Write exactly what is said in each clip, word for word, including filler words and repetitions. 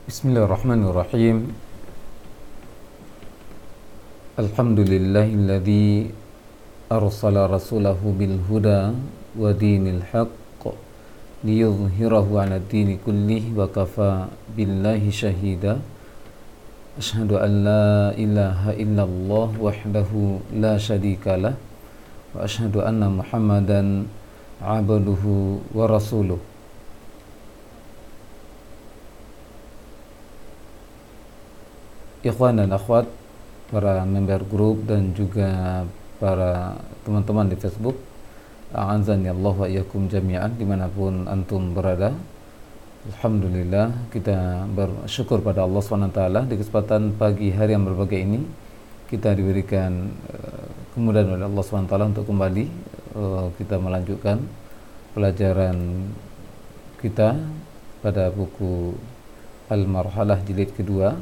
Bismillahirrahmanirrahim. Alhamdulillahilladzi arsala rasulahu bil huda wa dinil haqq liyudhhirahu 'ala dini kullih wa kafa billahi shahida. Asyhadu an la ilaha illallah wahdahu la syarikalah wa asyhadu anna Muhammadan 'abduhu wa rasuluh. Ikhwan dan akhwat, para member grup dan juga para teman-teman di Facebook, a'azzani Allah wa iyyakum jami'an dimanapun antum berada. Alhamdulillah, kita bersyukur pada Allah subhanahu wa taala di kesempatan pagi hari yang berbahagia ini kita diberikan uh, kemudahan oleh Allah subhanahu wa taala untuk kembali uh, kita melanjutkan pelajaran kita pada buku Al-Marhalah jilid kedua.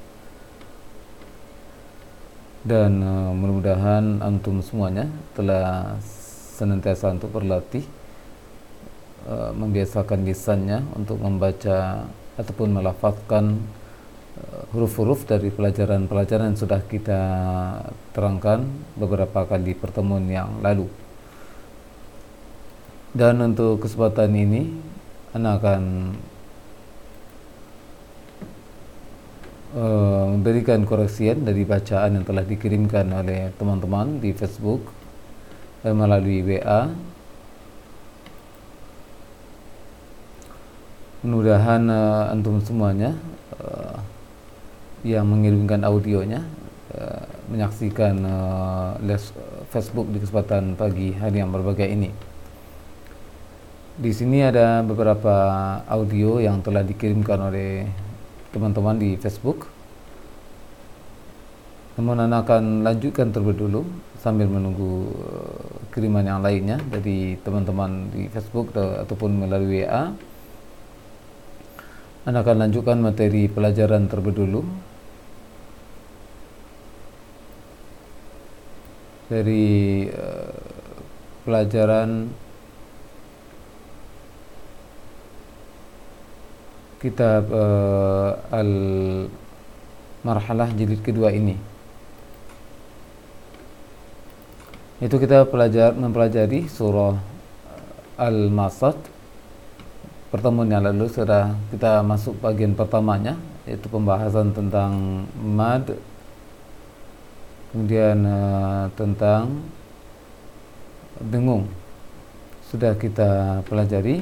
Dan uh, mudah-mudahan antum semuanya telah senantiasa untuk berlatih, uh, membiasakan lisannya untuk membaca ataupun melafazkan uh, huruf-huruf dari pelajaran-pelajaran yang sudah kita terangkan beberapa kali pertemuan yang lalu. Dan untuk kesempatan ini Ana akan Uh, memberikan koreksian dari bacaan yang telah dikirimkan oleh teman-teman di Facebook uh, melalui W A. Mudah-mudahan uh, antum semuanya uh, yang mengirimkan audionya uh, menyaksikan uh, les Facebook di kesempatan pagi hari yang berbahagia ini. Di sini ada beberapa audio yang telah dikirimkan oleh teman-teman di Facebook. Namun Anda akan lanjutkan terlebih dulu sambil menunggu uh, kiriman yang lainnya dari teman-teman di Facebook atau, ataupun melalui W A. Anda akan lanjutkan materi pelajaran terlebih dulu dari uh, pelajaran kitab uh, Al-Marhalah jilid kedua ini. Itu kita pelajar mempelajari surah Al-Masad. Pertemuan yang lalu sudah kita masuk bagian pertamanya, yaitu pembahasan tentang mad, kemudian uh, tentang dengung sudah kita pelajari.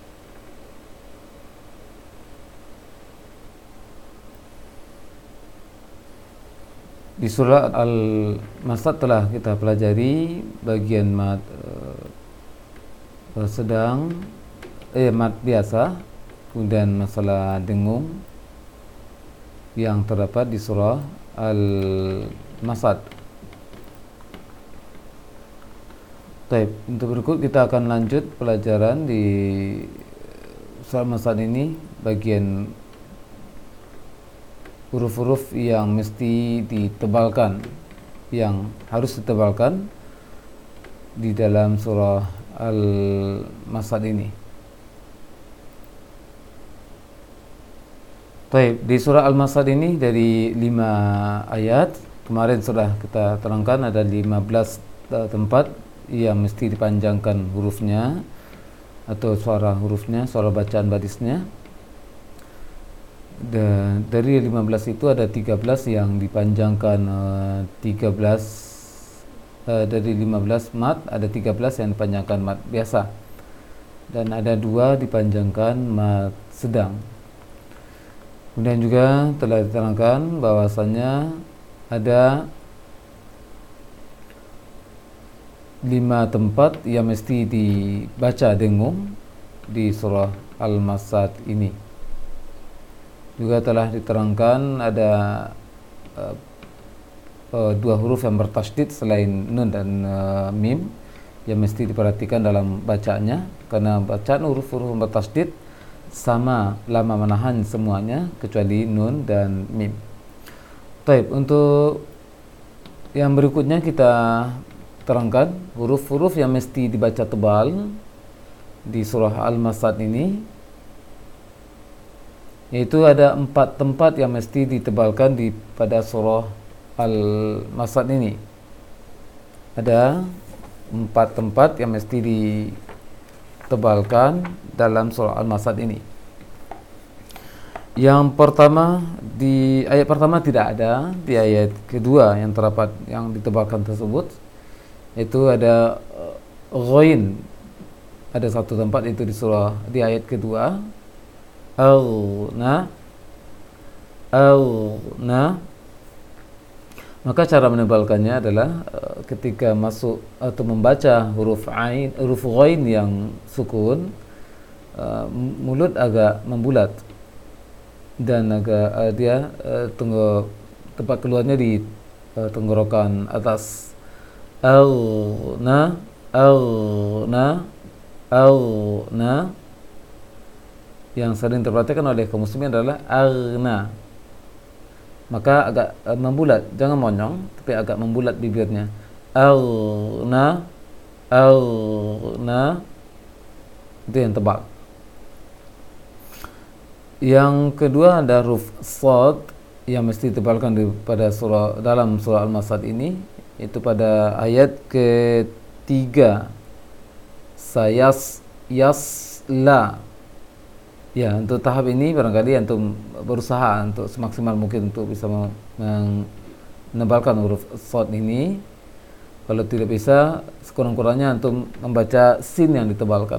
Di surah Al-Masad telah kita pelajari bagian mad uh, sedang, eh mad biasa, kemudian masalah dengung yang terdapat di surah Al-Masad. Baik, untuk berikut kita akan lanjut pelajaran di surah Al-Masad ini bagian huruf-huruf yang mesti ditebalkan, yang harus ditebalkan di dalam surah Al-Masad ini. Baik, di surah Al-Masad ini dari lima ayat, kemarin sudah kita terangkan ada lima belas tempat yang mesti dipanjangkan hurufnya atau suara hurufnya, suara bacaan barisnya. Dan dari lima belas itu ada tiga belas yang dipanjangkan, uh, tiga belas uh, dari lima belas mad ada tiga belas yang dipanjangkan mad biasa dan ada dua dipanjangkan mad sedang. Kemudian juga telah diterangkan bahwasanya ada lima tempat yang mesti dibaca dengung di surah Al-Masad ini. Juga telah diterangkan ada uh, uh, dua huruf yang bertasydid selain nun dan uh, mim yang mesti diperhatikan dalam bacaannya, karena bacaan huruf-huruf yang bertasydid sama lama menahan semuanya kecuali nun dan mim. Baik, untuk yang berikutnya kita terangkan huruf-huruf yang mesti dibaca tebal di surah Al-Masad ini. Yaitu ada empat tempat yang mesti ditebalkan di pada surah Al-Masad ini. Ada empat tempat yang mesti ditebalkan dalam surah Al-Masad ini. Yang pertama, di ayat pertama tidak ada, di ayat kedua yang terdapat yang ditebalkan tersebut itu ada uh, ghain. Ada satu tempat itu di surah di ayat kedua, aghna aghna. Maka cara menebalkannya adalah uh, ketika masuk atau membaca huruf ain, huruf ghain yang sukun, uh, mulut agak membulat dan agak uh, dia uh, tunggu tempat keluarnya di uh, tenggorokan atas. Aghna aghna aghna. Yang sering diperhatikan oleh kaum muslimin adalah aghna. Maka agak uh, membulat, jangan monyong, tapi agak membulat bibirnya. Aghna aghna. Itu yang tebal. Yang kedua ada huruf shad yang mesti ditebalkan di, pada surah dalam surah Al-Masad ini, itu pada ayat ketiga. Sayas yasla. Ya, untuk tahap ini barangkali antum berusaha untuk semaksimal mungkin untuk bisa menebalkan huruf shad ini. Kalau tidak bisa, sekurang-kurangnya antum membaca sin yang ditebalkan.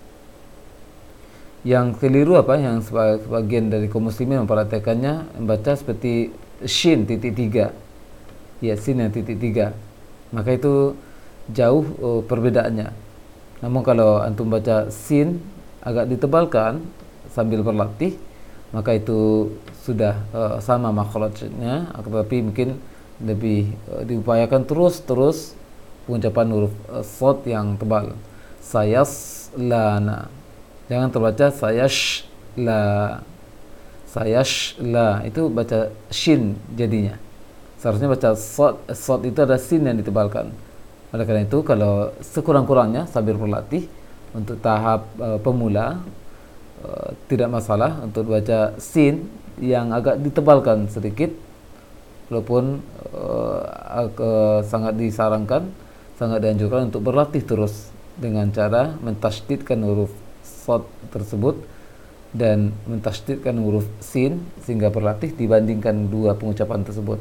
Yang keliru apa? Yang sebagian dari kaum muslimin memperhatikannya membaca seperti shin titik tiga, ya sin yang titik tiga. Maka itu jauh oh, perbedaannya. Namun kalau antum baca sin agak ditebalkan sambil berlatih, maka itu sudah uh, sama makhrajnya, tetapi mungkin lebih uh, diupayakan terus-terus pengucapan huruf uh, shad yang tebal. Sayaslana. Jangan terbaca sayash la. Sayash la itu baca shin jadinya. Seharusnya baca sad. Sad itu ada sin yang ditebalkan. Oleh karena itu kalau sekurang-kurangnya sambil berlatih untuk tahap uh, pemula uh, tidak masalah untuk baca sin yang agak ditebalkan sedikit, walaupun uh, uh, sangat disarankan, sangat dianjurkan untuk berlatih terus dengan cara mentasydidkan huruf shad tersebut dan mentasydidkan huruf sin sehingga berlatih dibandingkan dua pengucapan tersebut.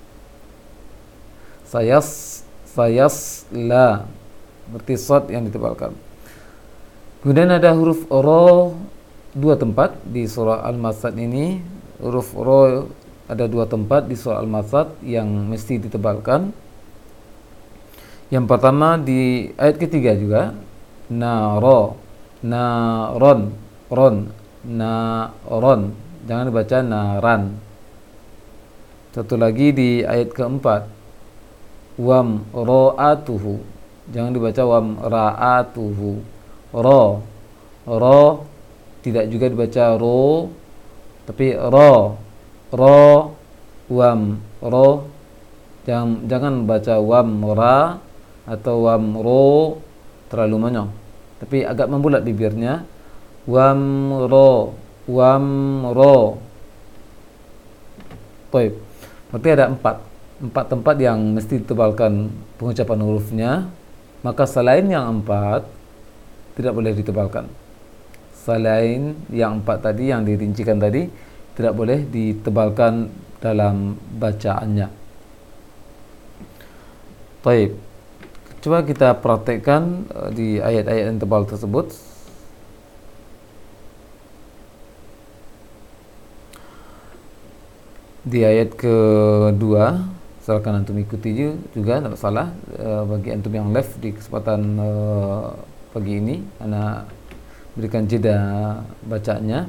Sayas sayas la, berarti shad yang ditebalkan. Kemudian ada huruf ra dua tempat di surah Al-Masad ini. Huruf ra ada dua tempat di surah Al-Masad yang mesti ditebalkan. Yang pertama di ayat ketiga juga, nara, naron, ron, naron, jangan dibaca naran. Satu lagi di ayat keempat, wam ra'atuhu, jangan dibaca wam ra'atuhu. Ra, ra tidak juga dibaca ro, tapi ra, ra, wam, ro. Jangan jangan baca wam ra atau wam ro, terlalu monyong, tapi agak membulat bibirnya. Wam ro, wam ro. Baik. Berarti ada empat empat tempat yang mesti ditebalkan pengucapan hurufnya. Maka selain yang empat tidak boleh ditebalkan. Selain yang empat tadi yang dirincikan tadi tidak boleh ditebalkan dalam bacaannya. Baik. Coba kita praktekkan di ayat-ayat yang tebal tersebut. Di ayat kedua, silakan antum ikuti juga, tidak salah. Bagi antum yang live di kesempatan pagi ini, ana berikan jeda bacanya.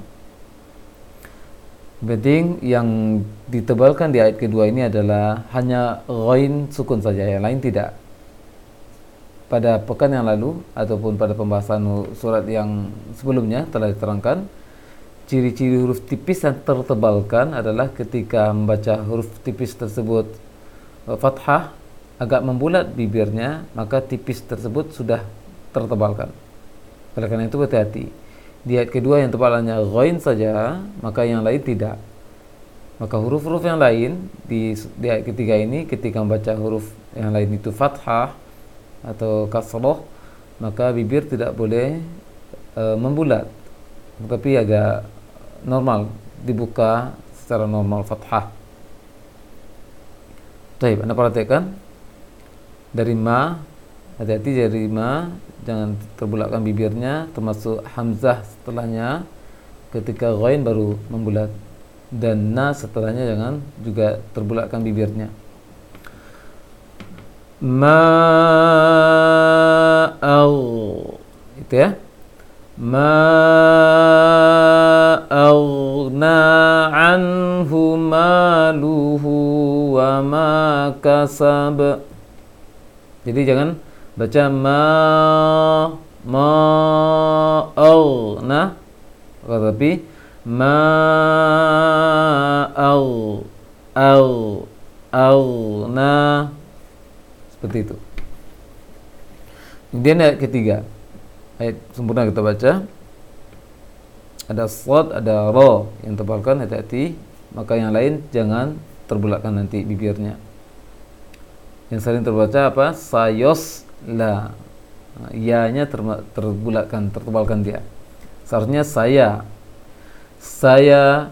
Penting yang ditebalkan di ayat kedua ini adalah hanya ghain sukun saja, yang lain tidak. Pada pekan yang lalu ataupun pada pembahasan surat yang sebelumnya telah diterangkan ciri-ciri huruf tipis yang tertebalkan adalah ketika membaca huruf tipis tersebut fathah, agak membulat bibirnya, maka tipis tersebut sudah tertebalkan. Oleh karena itu hati-hati. di ayat kedua yang tebalannya ghain saja, maka yang lain tidak. Maka huruf-huruf yang lain di, di ayat ketiga ini, ketika membaca huruf yang lain itu fathah atau kasroh, maka bibir tidak boleh e, membulat, tetapi agak normal, dibuka secara normal fathah. Baik, Anda perhatikan dari ma, hati-hati dari ma, jangan terbulakkan bibirnya, termasuk hamzah setelahnya, ketika ghain baru membulat, dan na setelahnya jangan juga terbulakkan bibirnya. Ma'al, itu ya. Ma'aghna anhu maluhu wa ma kasab. Jadi jangan baca ma ma'aghna, tetapi ma'al al aghna, seperti itu. Kemudian ayat ketiga, ayat sempurna kita baca, ada shad, ada ra yang tebalkan, hati-hati, maka yang lain jangan terbulatkan nanti bibirnya. Yang sering terbaca apa? Sayos la, ya-nya terbulatkan, tertebalkan dia. Seharusnya saya, saya,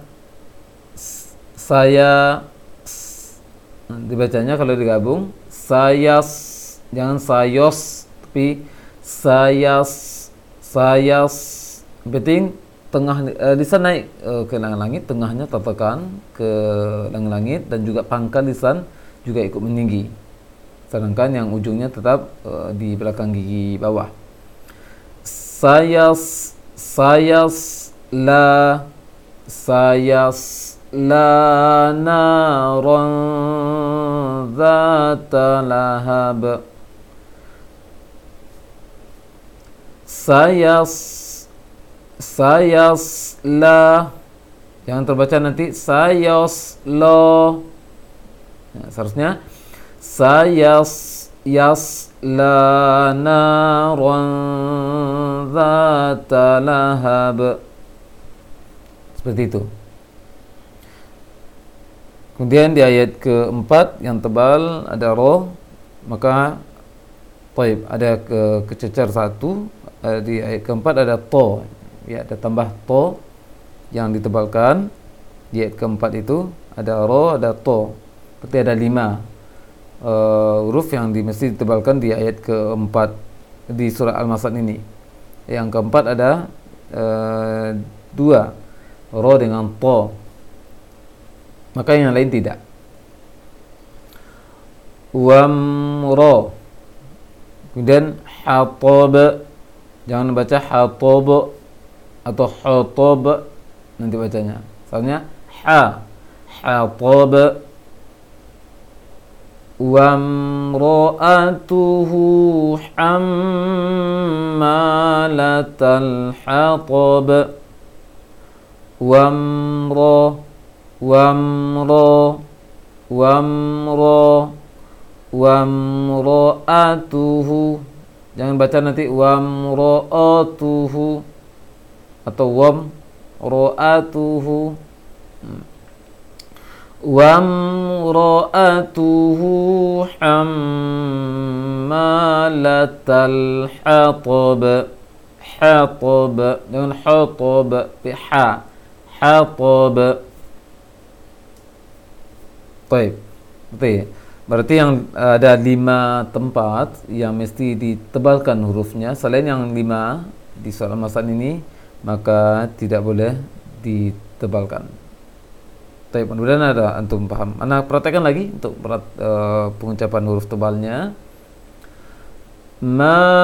saya, dibacanya kalau digabung sayas, jangan sayos, tapi sayas, sayas. Penting tengah eh, lisan naik eh, ke langit, tengahnya tertekan ke langit, dan juga pangkal lisan juga ikut meninggi, sedangkan yang ujungnya tetap uh, di belakang gigi bawah. Sayas, sayas la, sayas la naran zata lahab. Sayas, sayas la, jangan terbaca nanti sayas lo. Nah, seharusnya sayas yasla naran zata lahab, seperti itu. Kemudian di ayat keempat yang tebal ada roh, maka taib, ada ke, kececer satu. Di ayat keempat ada to, ya, ada tambah to yang ditebalkan. Di ayat keempat itu ada roh, ada to, berarti ada lima Uh, huruf yang di, mesti ditebalkan di ayat keempat di surah Al-Masad ini. Yang keempat ada uh, dua, ro dengan to, maka yang lain tidak. Wamro, kemudian hatab, jangan baca hatab atau hatab nanti bacanya, soalnya ha, hatab. Wamra'atuhu hammalatal hatab. Wamra, wamra, wamra, wamra'atuhu, jangan baca nanti wamra'atuhu atau wamra'atuhu. hmm. Wamra'atuhu hammalatal hatab. Hatab, jangan hatab, ha, hatab. Baik, betul. Berarti yang ada lima tempat yang mesti ditebalkan hurufnya. Selain yang lima di surah Al-Masad ini, maka tidak boleh ditebalkan. Baik, mudah-mudahan ada antum paham. Anda praktekkan lagi untuk berat, uh, pengucapan huruf tebalnya. Ma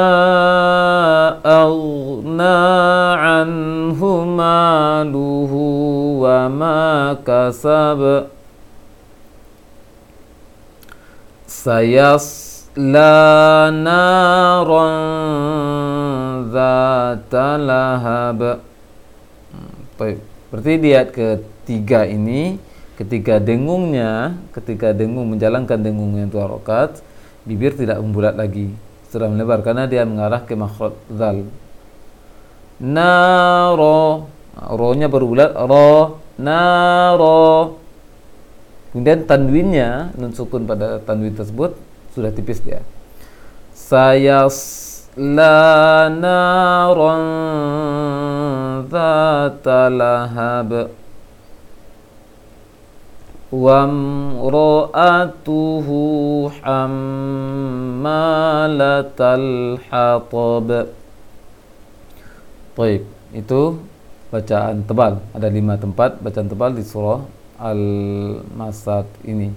aghna anhu maluhu wa ma kasab. Sayasla naran zata lahab. Baik, berarti di ayat ketiga ini, ketika dengungnya, ketika dengung menjalankan dengung yang dua rakaat, bibir tidak membulat lagi, sudah melebar karena dia mengarah ke makhraj zal. naro, ro-nya berulat, ro, naro. Kemudian tanwinnya, nun sukun pada tanwin tersebut sudah tipis dia. Sayasla naran dzata lahab wamra'atuhu hammalatal hatab. Baik, itu bacaan tebal. Ada lima tempat bacaan tebal di surah Al-Masad ini.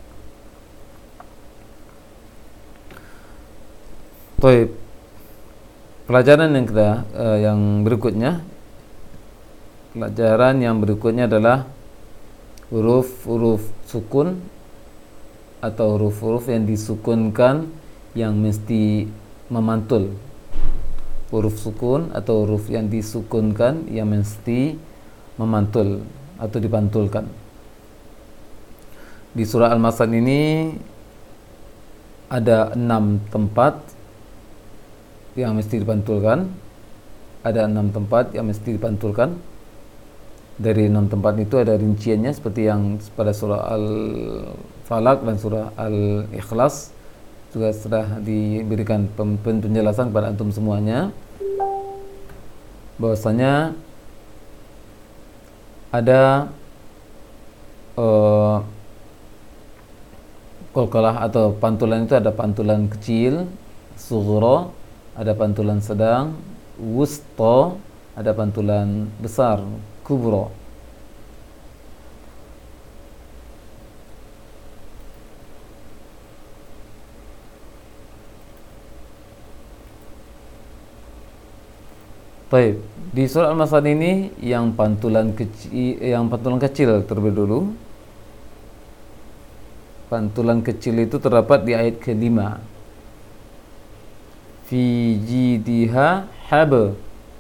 Baik. Pelajaran yang kita uh, yang berikutnya, pelajaran yang berikutnya adalah huruf-huruf sukun atau huruf-huruf yang disukunkan yang mesti memantul. Huruf sukun atau huruf yang disukunkan yang mesti memantul atau dipantulkan. Di surah Al-Masad ini ada enam tempat yang mesti dipantulkan. Ada enam tempat yang mesti dipantulkan. Dari enam tempat itu ada rinciannya seperti yang pada surah Al-Falaq dan surah Al-Ikhlas juga sudah diberikan penjelasan kepada antum semuanya, bahwasanya ada uh, qalqalah atau pantulan itu ada pantulan kecil, sughra, ada pantulan sedang, wusta, ada pantulan besar, kubra. Baik, di surah Al-Masad ini yang pantulan kecil, yang pantulan kecil terlebih dulu. Pantulan kecil itu terdapat di ayat kelima. Fi jidiha hab,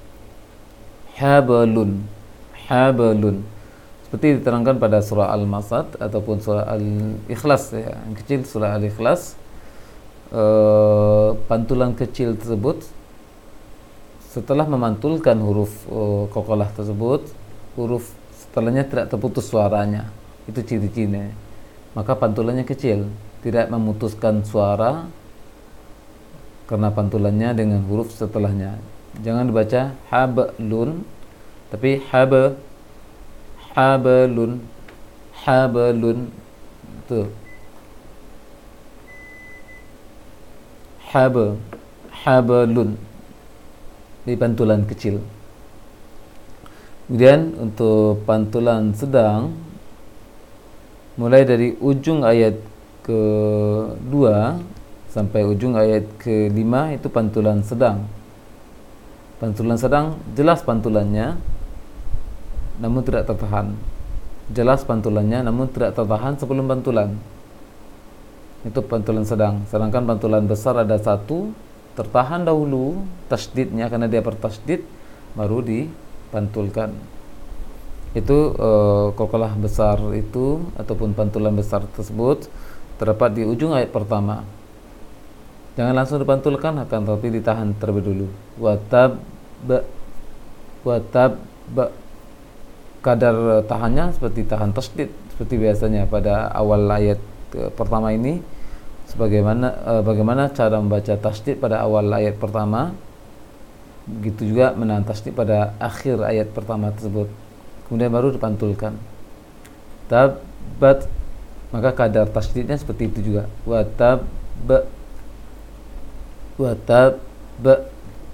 habalun, habalun. Seperti diterangkan pada surah Al-Masad ataupun surah Al-Ikhlas, ya, yang kecil surah Al-Ikhlas. Uh, pantulan kecil tersebut setelah memantulkan huruf uh, qalqalah tersebut, huruf setelahnya tidak terputus suaranya. Itu ciri-cirinya. Maka pantulannya kecil, tidak memutuskan suara karena pantulannya dengan huruf setelahnya. Jangan dibaca hablun, tapi hab, hablun, hablun. Tuh. Hab, hablun. Di pantulan kecil. Kemudian untuk pantulan sedang, mulai dari ujung ayat kedua sampai ujung ayat kelima itu pantulan sedang. Pantulan sedang jelas pantulannya, namun tidak tertahan. Jelas pantulannya, namun tidak tertahan sebelum pantulan. Itu pantulan sedang. Sedangkan pantulan besar ada satu, tertahan dahulu tasdidnya karena dia bertasdid, baru dipantulkan. Itu uh, qalqalah besar itu ataupun pantulan besar tersebut terdapat di ujung ayat pertama. Jangan langsung dipantulkan, akan tetapi ditahan terlebih dulu. Watab ba, watab ba. Kadar tahannya seperti tahan tasdid seperti biasanya pada awal ayat uh, pertama ini. Sebagaimana uh, bagaimana cara membaca tasdid pada awal ayat pertama, begitu juga menahan tasdid pada akhir ayat pertama tersebut. Kemudian baru dipantulkan. Tabat, maka kadar tasdidnya seperti itu juga. Watab ba, watab ba.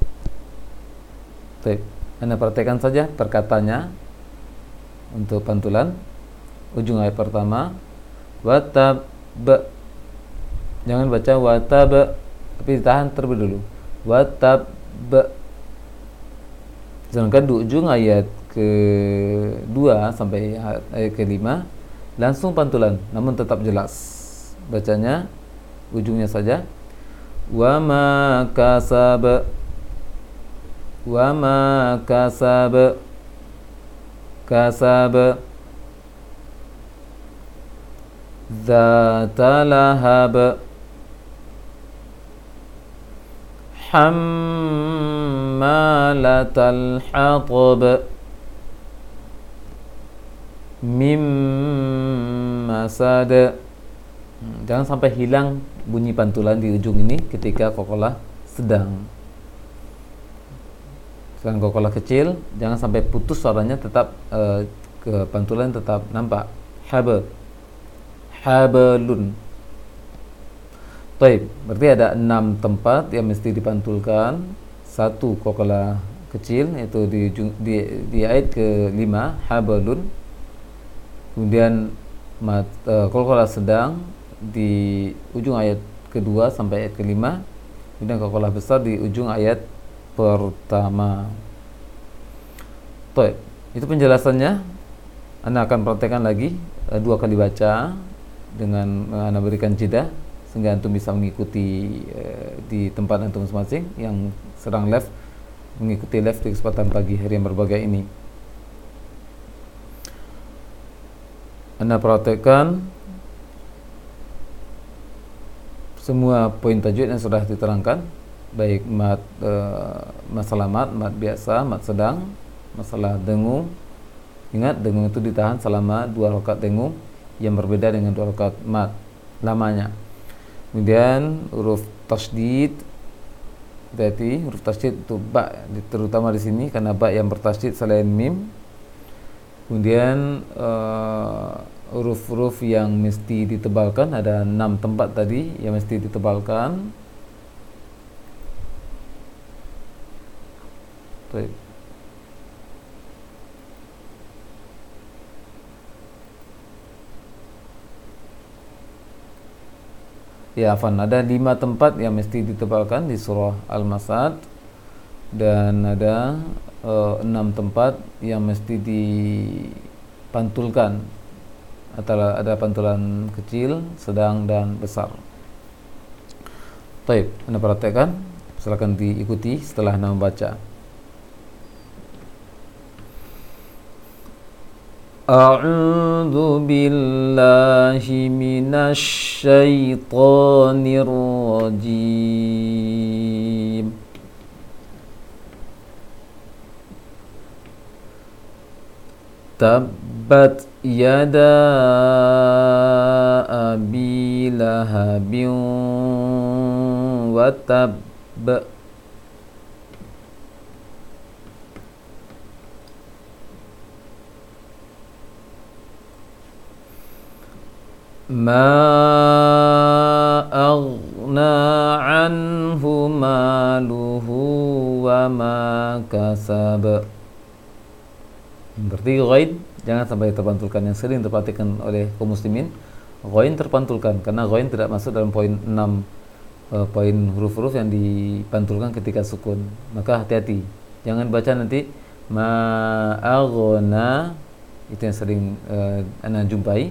Baik, Anda perhatikan saja perkataannya untuk pantulan ujung ayat pertama. Watab ba. Jangan baca watab, tapi ditahan terlebih dulu. Watab ba. Sedangkan di ujung ayat kedua sampai ayat kelima langsung pantulan, namun tetap jelas. Bacanya ujungnya saja. Wa ma kasab, wa ma kasab, kasab, dzata lahab, hammalatal hammalatal hatab. Mim masad. Jangan sampai hilang bunyi pantulan di ujung ini ketika qalqalah sedang. Sedang qalqalah kecil, jangan sampai putus suaranya, tetap uh, ke pantulan tetap nampak. Haba, habalun. Taib, berarti ada enam tempat yang mesti dipantulkan. Satu qalqalah kecil, yaitu di, di, di ayat ke lima, habalun. Kemudian mat, uh, qalqalah sedang di ujung ayat kedua sampai ayat kelima. Kemudian qalqalah besar di ujung ayat pertama. Taib, itu penjelasannya. Anda akan praktekkan lagi uh, dua kali baca dengan uh, Anda berikan jeda sehingga antum bisa mengikuti uh, di tempat antum masing-masing yang sedang live, mengikuti live di kesempatan pagi hari yang berbahagia ini. Anda praktekkan semua poin tajwid yang sudah diterangkan, baik mat, e, masalah mat, mat biasa, mat sedang, masalah dengung. Ingat, dengung itu ditahan selama dua rakaat dengung yang berbeda dengan dua rakaat mat lamanya. Kemudian huruf tasydid, berarti huruf tasydid itu ba, terutama di sini karena ba yang bertasydid selain mim. Kemudian uh, huruf-huruf yang mesti ditebalkan, ada enam tempat tadi yang mesti ditebalkan. Baik. Ya, Afan, ada lima tempat yang mesti ditebalkan di surah Al-Masad, dan ada Uh, enam tempat yang mesti dipantulkan. Antara ada pantulan kecil, sedang, dan besar. Baik, Anda perhatikan, silakan diikuti setelah Anda membaca. A'udzu billahi minasy syaithanir rajim. Tabbat yada abi lahabin wa tabb. Ma aghna anhu maluhu wa ma kasab. Berarti ghain jangan sampai terpantulkan, yang sering terperhatikan oleh kaum muslimin. Ghain terpantulkan karena ghain tidak masuk dalam poin enam, uh, poin huruf-huruf yang dipantulkan ketika sukun. Maka hati-hati, jangan baca nanti ma'aghna, itu yang sering uh, anda jumpai.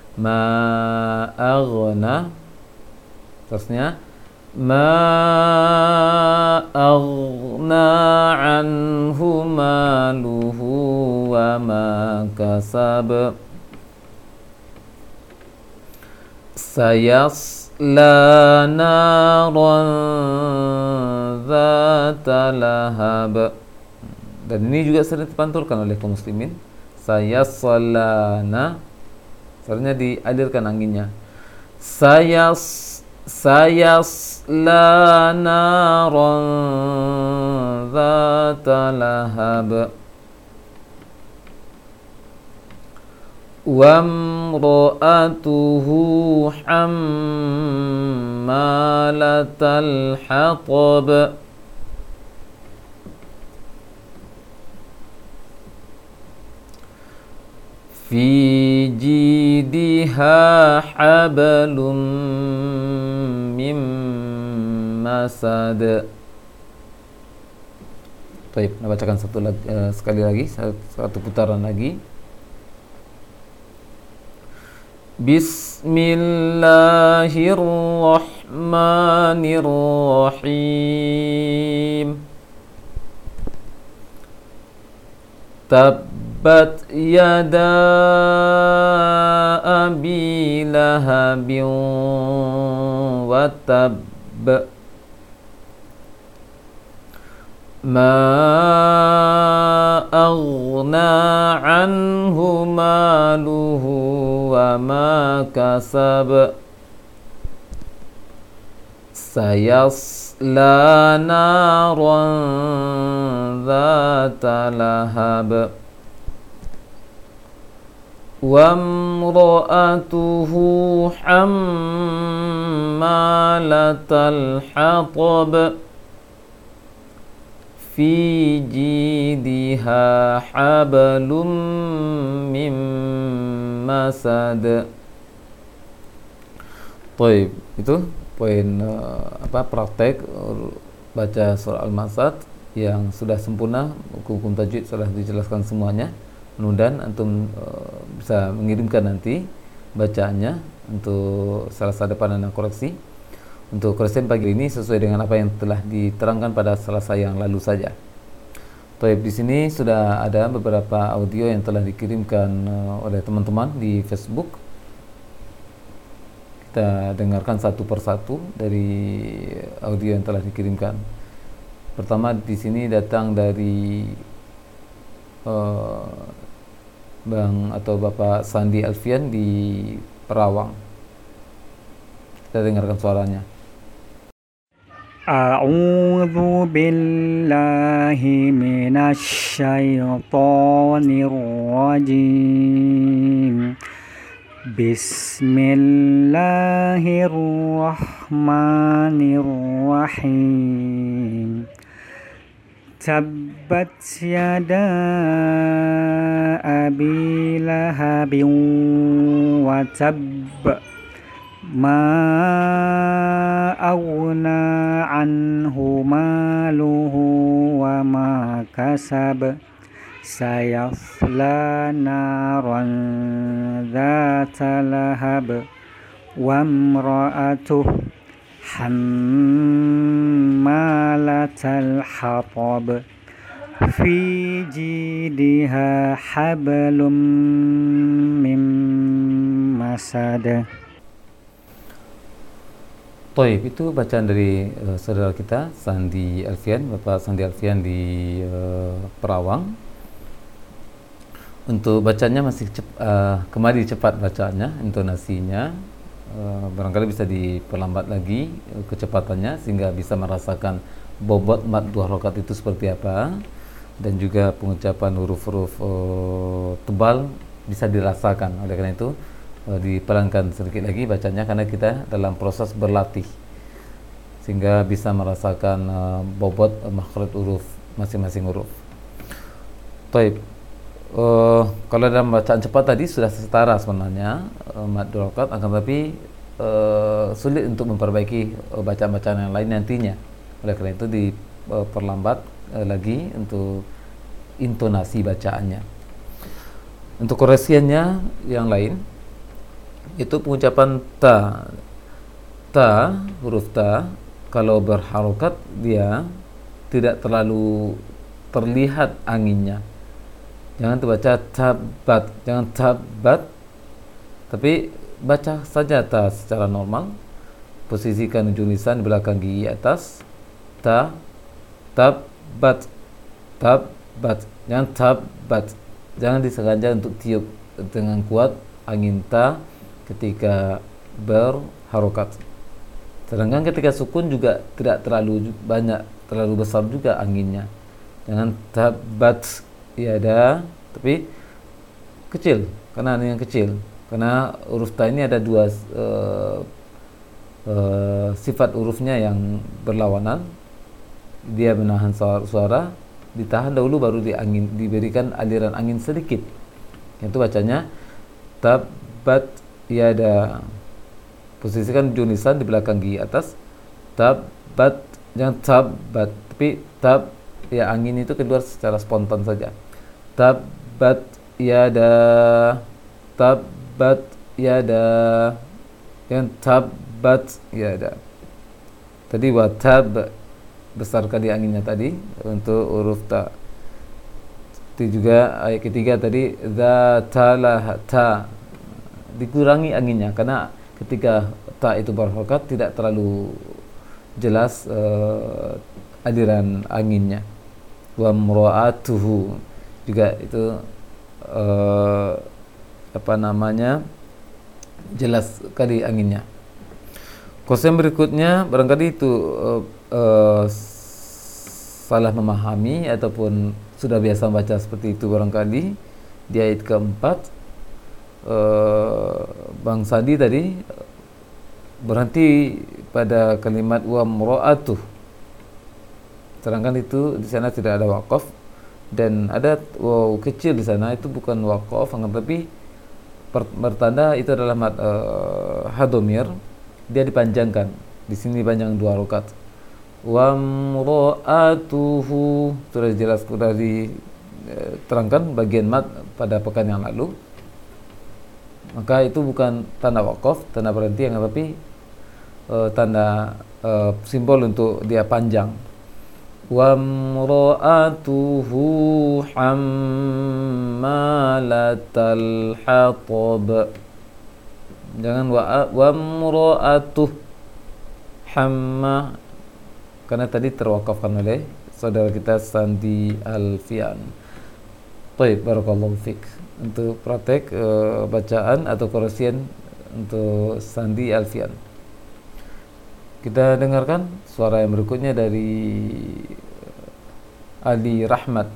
Ma'aghna, terusnya ma aghna anhu maluhu wa ma kasab. Sayasla naran dzata lahab. Dan ini juga sering dipantulkan oleh kaum muslimin. Sayaslana, sebenarnya dialirkan anginnya. Sayas Sayasla naran dzata lahab. Wa imra'atuhu hammalatal hatab. Fi jidiha hablum mim masad. Baik, kita bacakan satu lagi, uh, sekali lagi, satu putaran lagi. Bismillahirrahmanirrahim. Tabbat yada abi lahabin wa tabb. ma aghna anhu maluhu wa ma kasab sayasla naran dhata lahab wa imra'atuhu hammalatal hatab fi jidiha hablum mim masad. Baik, itu poin uh, apa praktek uh, baca surah Al-Masad yang sudah sempurna. Hukum tajwid sudah dijelaskan semuanya. Mudah-mudahan antum uh, bisa mengirimkan nanti bacaannya untuk Selasa depan dan koreksi. Untuk koreksi pagi ini sesuai dengan apa yang telah diterangkan pada Selasa yang lalu saja. Baik, di sini sudah ada beberapa audio yang telah dikirimkan uh, oleh teman-teman di Facebook. Kita dengarkan satu persatu dari audio yang telah dikirimkan. Pertama di sini datang dari uh, Bang atau Bapak Sandi Alfian di Perawang. Kita dengarkan suaranya. A'udzu billahi minasy syaithanir rajim. Bismillahirrahmanirrahim. Tabbat yada abi lahabin wa tab ma aghna anhu maluhu wa ma kasab sayasla naran dhata lahab wa imra'atuhu hammalatal hatab fi jidiha hablum mim masad. Toib, itu bacaan dari uh, saudara kita Sandi Alfian, Bapak Sandi Alfian di uh, Perawang. Untuk bacanya masih cep, uh, kembali cepat bacaannya, intonasinya uh, barangkali bisa diperlambat lagi uh, kecepatannya sehingga bisa merasakan bobot mat dua rakaat itu seperti apa, dan juga pengucapan huruf-huruf uh, tebal bisa dirasakan. Oleh karena itu uh, dipelankan sedikit lagi bacanya karena kita dalam proses berlatih sehingga bisa merasakan uh, bobot uh, makhraj huruf masing-masing huruf. Baik. Uh, kalau dalam bacaan cepat tadi sudah setara sebenarnya uh, mad dua rakaat, akan tetapi uh, sulit untuk memperbaiki uh, bacaan-bacaan yang lain nantinya. Oleh karena itu diperlambat uh, lagi untuk intonasi bacaannya. Untuk koreksiannya yang lain itu pengucapan ta. Ta, huruf ta kalau berharokat dia tidak terlalu terlihat anginnya. Jangan terbaca tabat, jangan tabat, tapi baca saja ta secara normal. Posisikan ujung lisan di belakang gigi atas. Ta, tabat, tabat, jangan tabat. Jangan disengaja untuk tiup dengan kuat angin ta ketika berharokat. Sedangkan ketika sukun juga tidak terlalu banyak, terlalu besar juga anginnya. Jangan tabat. Ya ada, tapi kecil, karena yang kecil, karena huruf ta ini ada dua uh, uh, sifat hurufnya yang berlawanan. Dia menahan suara, suara ditahan dahulu baru diangin, diberikan aliran angin sedikit. Itu bacanya tabat yada. Posisikan ujung lisan di belakang gigi atas. Tabat, jangan tabat, tapi tab ya angin itu keluar secara spontan saja. Tabat yada, tabat yada, yang tabat yada. Tadi watab, besarkan di anginnya tadi untuk huruf ta. Itu juga ayat ketiga tadi zatalah ta, dikurangi anginnya karena ketika ta itu berharokat tidak terlalu jelas uh, aliran anginnya. wa mra'atuhu juga itu uh, apa namanya jelas sekali anginnya. Kosa yang berikutnya barangkali itu uh, uh, salah memahami ataupun sudah biasa membaca seperti itu barangkali di ayat keempat uh, Bang Sadi tadi berhenti pada kalimat wa mra'atuh, sedangkan itu di sana tidak ada waqaf dan ada waw kecil di sana, itu bukan waqaf akan tapi bertanda itu adalah mad uh, hadomir, dia dipanjangkan. Di sini panjang dua rakaat. Wa mra'atuhu sudah jelas, sudah diterangkan bagian mad pada pekan yang lalu. Maka itu bukan tanda waqaf, tanda berhenti, yang tapi uh, tanda uh, simbol untuk dia panjang. Wa mra'atuhu hammalatal hatab. Jangan wa wa mra'atuh hamma, karena tadi terwakafkan oleh saudara kita Sandi Alfian. Baik, barakallahu fik. Untuk praktek uh, bacaan atau koresian untuk Sandi Alfian. Kita dengarkan suara yang berikutnya dari Ali Rahmat.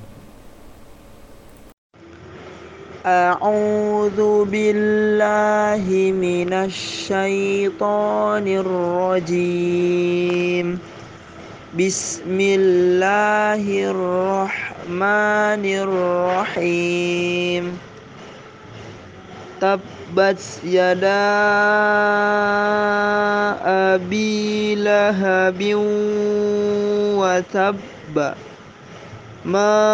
A'udzu billahi minasy syaithanir rajim. Bismillahirrahmanirrahim. Tabbat yada abi lahabin wa tabba ma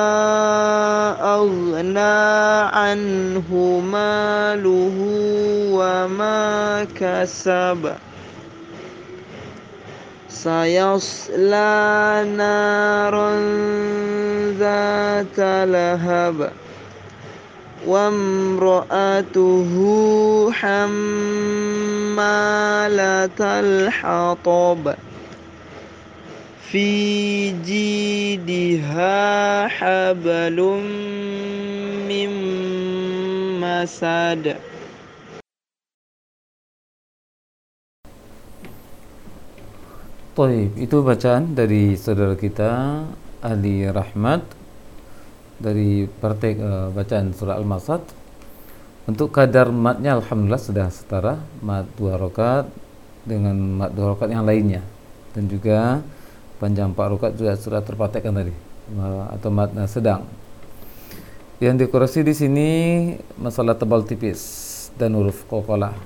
aghna anhu maluhu wa ma kasaba sayasla naran dzata lahab wa imra'atuhu hammalatal hatab fi jidha hablum mim masad. Baik, itu bacaan dari saudara kita Ali Rahmat dari praktek uh, bacaan surah Al-Masad. Untuk kadar matnya alhamdulillah sudah setara mat dua rakaat dengan mat dua rakaat yang lainnya, dan juga panjang empat rakaat juga sudah terpraktekkan tadi, uh, atau mat uh, sedang. Yang dikoreksi di sini masalah tebal tipis dan huruf qalqalah.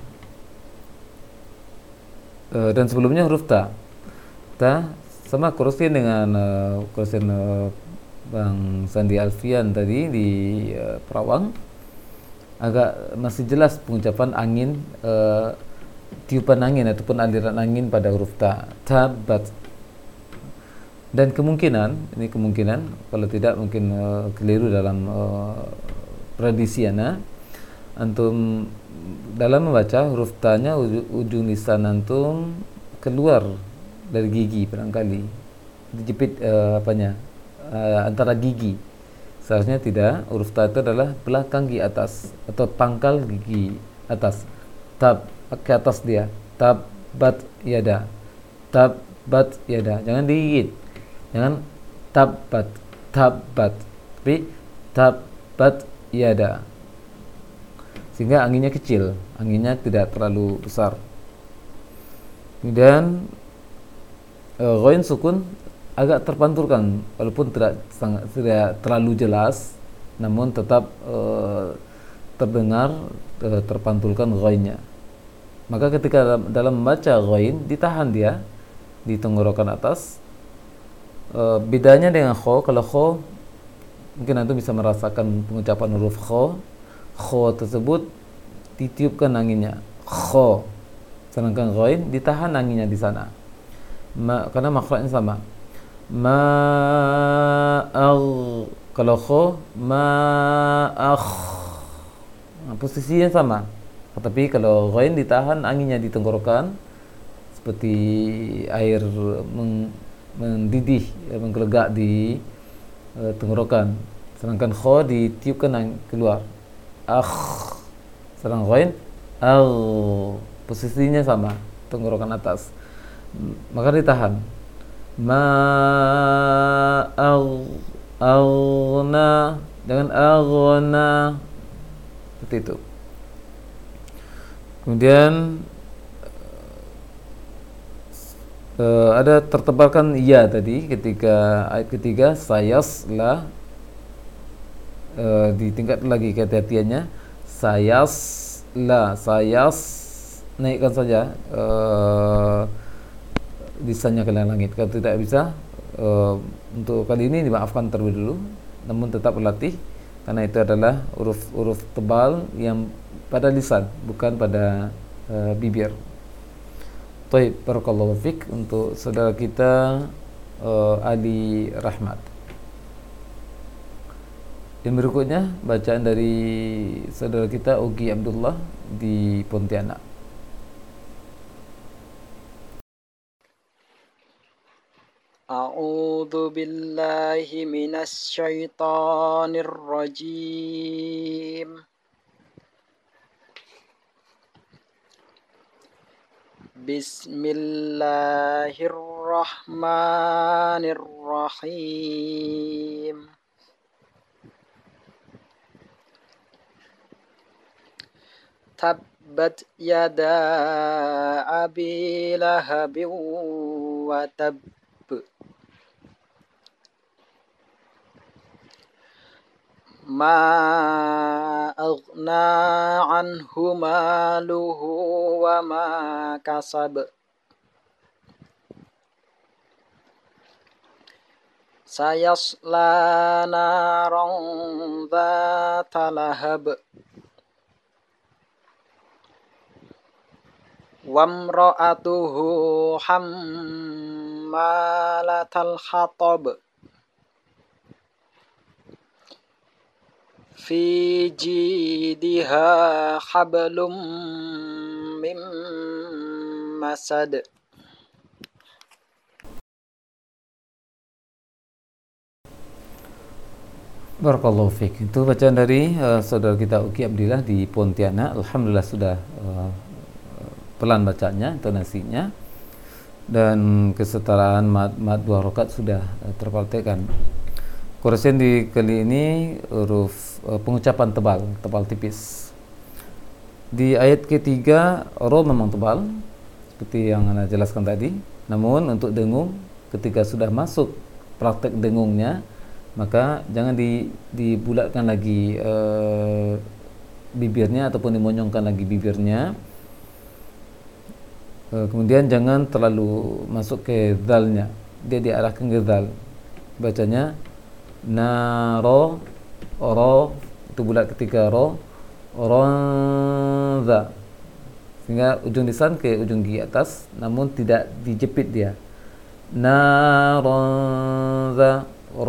Uh, dan sebelumnya huruf ta. Ta sama koreksi dengan uh, koreksi uh, Bang Sandi Alfian tadi di uh, Perawang, agak masih jelas pengucapan angin, uh, tiupan angin ataupun aliran angin pada huruf ta, tabat. Dan kemungkinan, ini kemungkinan, kalau tidak mungkin uh, keliru dalam uh, prediksi ana, antum dalam membaca huruf ta-nya ujung, ujung lisan antum keluar dari gigi, barangkali dijepit uh, apanya uh, antara gigi. Seharusnya tidak, huruf ta itu adalah belakang gigi atas atau pangkal gigi atas. Tab ke atas dia, tab bat yada, tab bat yada, jangan digigit, jangan tabat tabat, tapi tabat yada, sehingga anginnya kecil, anginnya tidak terlalu besar. Kemudian e, ghain sukun agak terpantulkan, walaupun tidak sangat tidak terlalu jelas, namun tetap e, terdengar e, terpantulkan ghainnya. Maka ketika dalam, dalam membaca ghain, ditahan dia di tenggorokan atas. E, bedanya dengan kho, kalau kho mungkin antum bisa merasakan pengucapan huruf kho, kho tersebut ditiupkan anginnya, kho. Sedangkan ghain ditahan anginnya di sana. Ma, karena makhrajnya sama. Ma'agh, kalau kho ma'akh, nah, posisinya sama. Tetapi kalau ghain ditahan anginnya di tenggorokan, seperti air meng, mendidih, ya, menggelegak di uh, tenggorokan, sedangkan kha ditiupkan keluar. Akh. Sedangkan ghain al, posisinya sama, tenggorokan atas. Maka ditahan. Ma al aghna, jangan aghna, seperti itu. Kemudian uh, ada tertebalkan ya tadi ketika ayat ketiga sayasla, uh, ditingkat lagi kehati-hatiannya, sayasla, sayas, naikkan saja uh, lisannya ke langit. Kalau tidak bisa, uh, untuk kali ini dimaafkan terlebih dulu, namun tetap berlatih karena itu adalah huruf-huruf tebal yang pada lisan, bukan pada uh, bibir. Baik, barakallahu fik untuk saudara kita uh, Ali Rahmat. Yang berikutnya bacaan dari saudara kita Ogi Abdullah di Pontianak. A'udzu billahi minasy syaithanir rajim. Bismillahirrahmanirrahim. Tabbat yada abi lahabin wa tab. Ma aghna anhu maluhu wa ma kasab. Sayasla naran dhata lahab. Wamra'atuhu hammalatal hatab. Fi jidiha hablum mim masad. Barakallahu fiik. Itu bacaan dari uh, saudara kita Uki Abdillah di Pontianak. Alhamdulillah sudah uh, pelan bacanya, intonasinya, dan kesetaraan mad, mad dua rakaat sudah uh, terpraktekkan. Koreksi di kali ini huruf uh, pengucapan tebal, tebal tipis. Di ayat ketiga ro memang tebal seperti yang Anda jelaskan tadi. Namun untuk dengung, ketika sudah masuk praktek dengungnya, maka jangan di, dibulatkan lagi uh, bibirnya ataupun dimonyongkan lagi bibirnya. Uh, kemudian jangan terlalu masuk ke zalnya, dia diarahkan ke zal. Bacanya naro, ro, itu bulat ketika ro, ronza, sehingga ujung lisan ke ujung gigi atas, namun tidak dijepit dia. Naronza,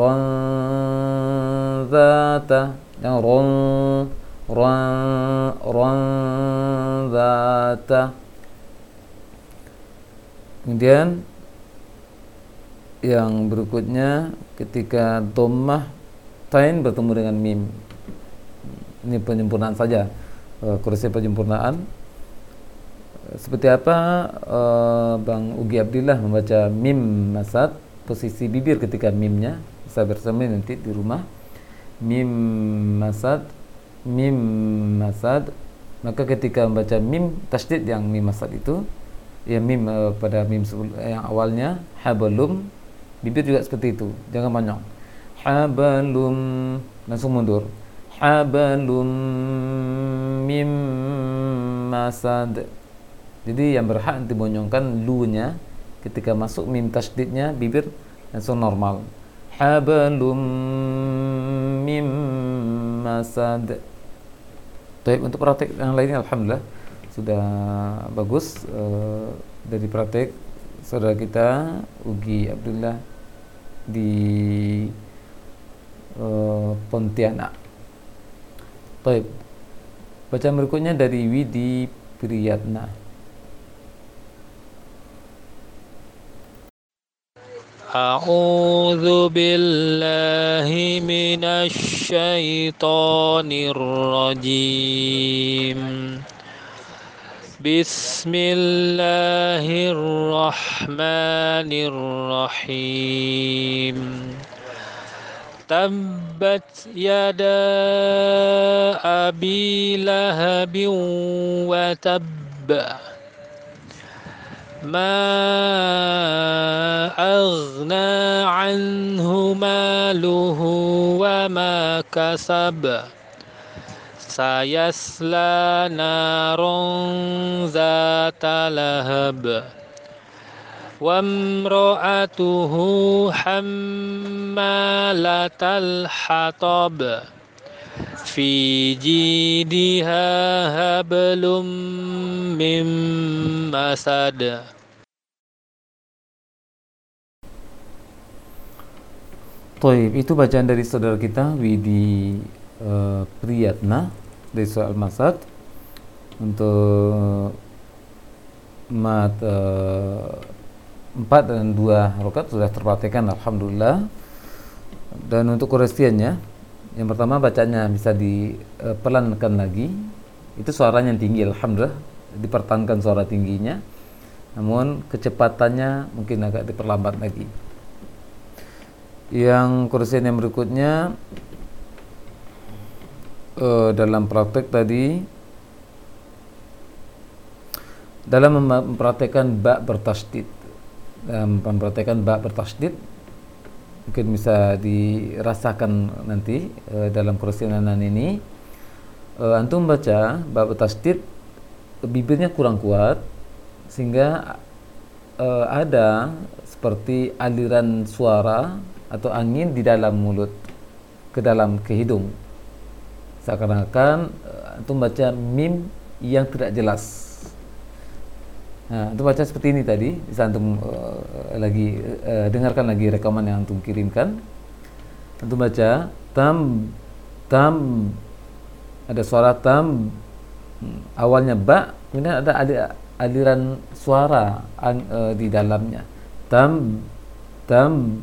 ronzata, yang ron, ron, ronzata. Kemudian yang berikutnya ketika dhammah tain bertemu dengan mim. Ini penyempurnaan saja, uh, koreksi penyempurnaan. Seperti apa uh, Bang Ugi Abdillah membaca mim masad, posisi bibir ketika mimnya, bisa bersama nanti di rumah. Mim masad, mim masad. Maka ketika membaca mim tasydid yang mim masad itu, ya mim uh, pada mim yang awalnya habalum, bibir juga seperti itu, jangan monyong. Habalum, langsung mundur. Habalum mim masad. Jadi yang berhak dibonyongkan lu-nya ketika masuk mim tasydidnya, bibir langsung normal. Habalum mim masad. Baik, untuk praktek yang lainnya alhamdulillah sudah bagus. Uh, dari praktek saudara kita Ugi Abdullah di uh, Pontianak. Baik, bacaan berikutnya dari Widi Priyatna. أعوذ بالله من الشيطان الرجيم بسم الله الرحمن الرحيم تبت يدا أبي لهب وتب ما أغنى عنه ماله وما كسب سيصلى نارا ذات لهب وامرأته حمالة الحطب في جيدها حبل من مسد. Toib, itu bacaan dari saudara kita Widi uh, Priyatna dari surah Al-Masad untuk mat uh, empat dan dua rakaat sudah terpraktekkan, alhamdulillah. Dan untuk koreksiannya, yang pertama bacanya bisa dipelankan lagi, itu suaranya tinggi, alhamdulillah, dipertahankan suara tingginya, namun kecepatannya mungkin agak diperlambat lagi. Yang koreksian yang berikutnya, uh, dalam praktek tadi, dalam mempraktekkan ba bertasydid, dalam mempraktekkan ba bertasydid, mungkin bisa dirasakan nanti uh, dalam koreksian ini, uh, antum baca ba bertasydid, bibirnya kurang kuat sehingga uh, ada seperti aliran suara atau angin di dalam mulut ke dalam ke hidung, seakan-akan uh, antum baca mim yang tidak jelas. Nah, antum baca seperti ini tadi, bisa antum uh, lagi uh, dengarkan lagi rekaman yang antum kirimkan. Antum baca tam tam, ada suara tam, awalnya ba, kemudian ada aliran suara ang, uh, di dalamnya. Tam tam,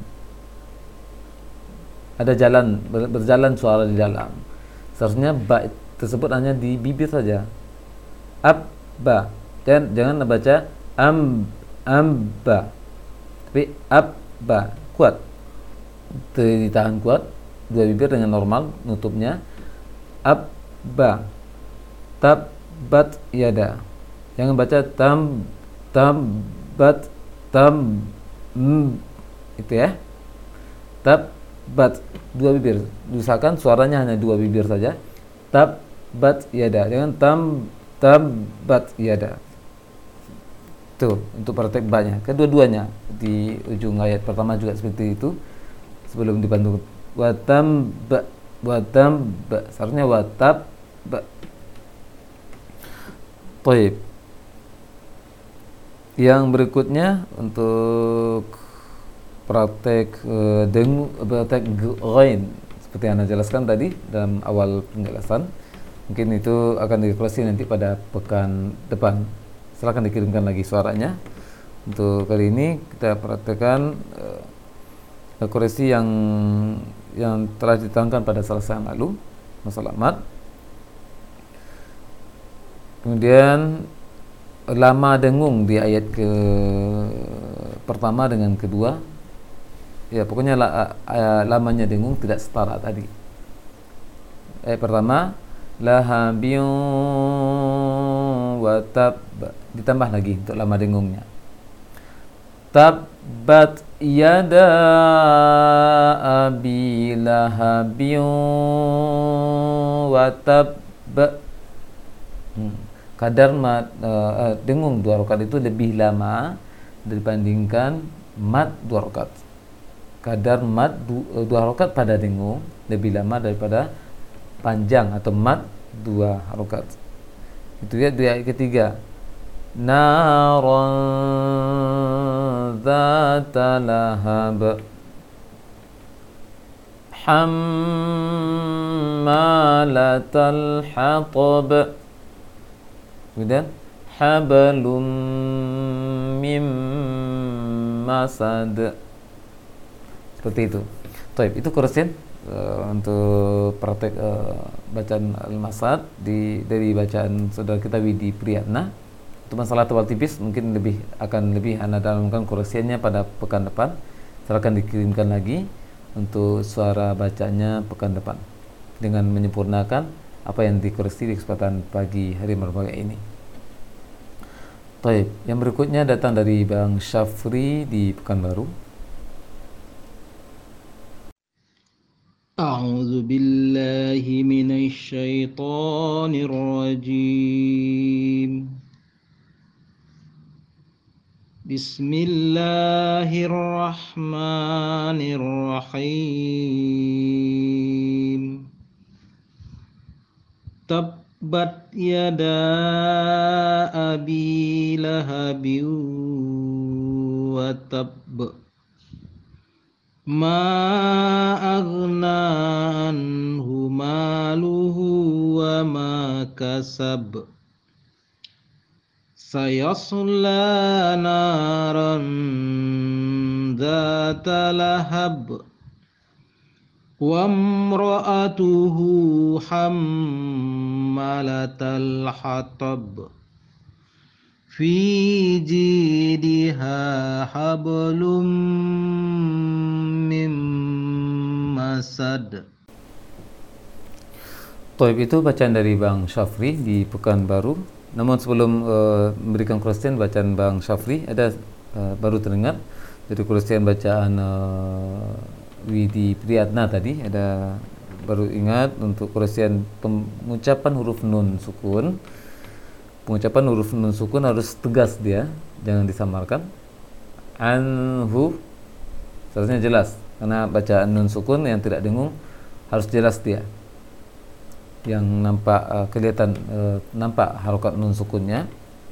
ada jalan ber, berjalan suara di dalam. Seharusnya ba tersebut hanya di bibir saja. Ab ba, jangan jangan baca am amba, tapi ab ba, kuat, ditahan kuat dua bibir dengan normal nutupnya. Ab ba, tab bat yada, jangan baca tam tam bat tam m, itu ya. Tab bat, dua bibir, usahakan suaranya hanya dua bibir saja. Tab bat yada, jangan tam tam bat yada. Tuh untuk praktek ba-nya, kedua-duanya di ujung ayat pertama juga seperti itu sebelum dibantu watam ba, watam ba, seharusnya watab ba. Baik. Yang berikutnya untuk praktek uh, dengu, praktek ghain seperti yang Anda jelaskan tadi dalam awal penjelasan. Mungkin itu akan dikoreksi nanti pada pekan depan. Silakan dikirimkan lagi suaranya. Untuk kali ini kita praktekkan uh, koreksi yang yang telah ditangkan pada selasa yang lalu, masalah mat. Kemudian lama dengung di ayat ke pertama dengan kedua. Ya, pokoknya la, uh, lamanya dengung tidak setara tadi. Ayat pertama lahabiyun wa tab, ditambah lagi untuk lama dengungnya. Tabbat yada abi lahabiyun wa tab. Hmm. Kadar mat, uh, uh, dengung dua rakaat itu lebih lama dibandingkan mat dua rakaat. Kadar mat du, uh, dua rakaat pada dengung lebih lama daripada panjang atau mat dua rakaat. Itu ya di ayat ketiga. Naran dzata lahab hammalatal hatab. Kemudian hablum mim masad. Seperti itu. Taib, itu koreksian uh, untuk praktek uh, bacaan al-masad di dari bacaan saudara kita Widi Priyatna. Untuk masalah tebal tipis mungkin lebih akan lebih anda dalamkan koreksiannya pada pekan depan. Silakan dikirimkan lagi untuk suara bacanya pekan depan dengan menyempurnakan apa yang dikoreksi di kesempatan pagi hari berbagai ini. Taib, yang berikutnya datang dari Bang Syafri di Pekanbaru. A'udzu billahi minasy syaithanir rajim. Bismillahirrahmanirrahim. Tabbat yada abi lahabin wa tabb. Ma aghna anhu maluhu wa ma kasab. Sayasla naran dzata lahab. Wa imra'atuhu hammalatal hatab. Fi jidha hablum mim masad. Taib, itu bacaan dari Bang Syafri di Pekanbaru. Namun sebelum uh, memberikan koreksian bacaan Bang Syafri, ada uh, baru teringat dari koreksian bacaan uh, Widi Priyatna tadi, ada baru ingat untuk koreksian pengucapan huruf nun sukun. Pengucapan huruf nun sukun harus tegas dia, jangan disamarkan. Anhu seharusnya jelas, karena bacaan nun sukun yang tidak dengung harus jelas dia. Yang nampak uh, kelihatan uh, nampak harokat nun sukunnya.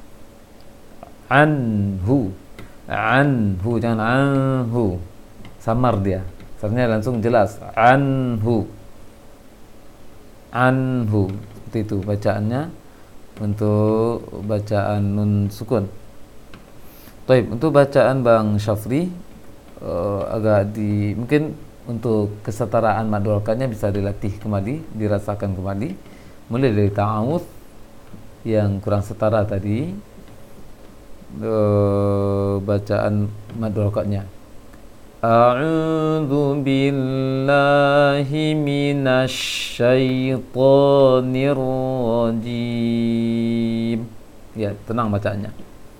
Anhu, anhu, jangan anhu, samar dia. Seharusnya langsung jelas. Anhu, anhu, seperti itu bacaannya untuk bacaan nun sukun. Taib, untuk bacaan Bang Syafri uh, agak di mungkin untuk kesetaraan mad harokatnya bisa dilatih kembali, dirasakan kembali, mulai dari ta'awudz yang kurang setara tadi, uh, bacaan mad harokatnya. A'udzu billahi minasy syaithanir rajim. Ya, tenang bacaannya.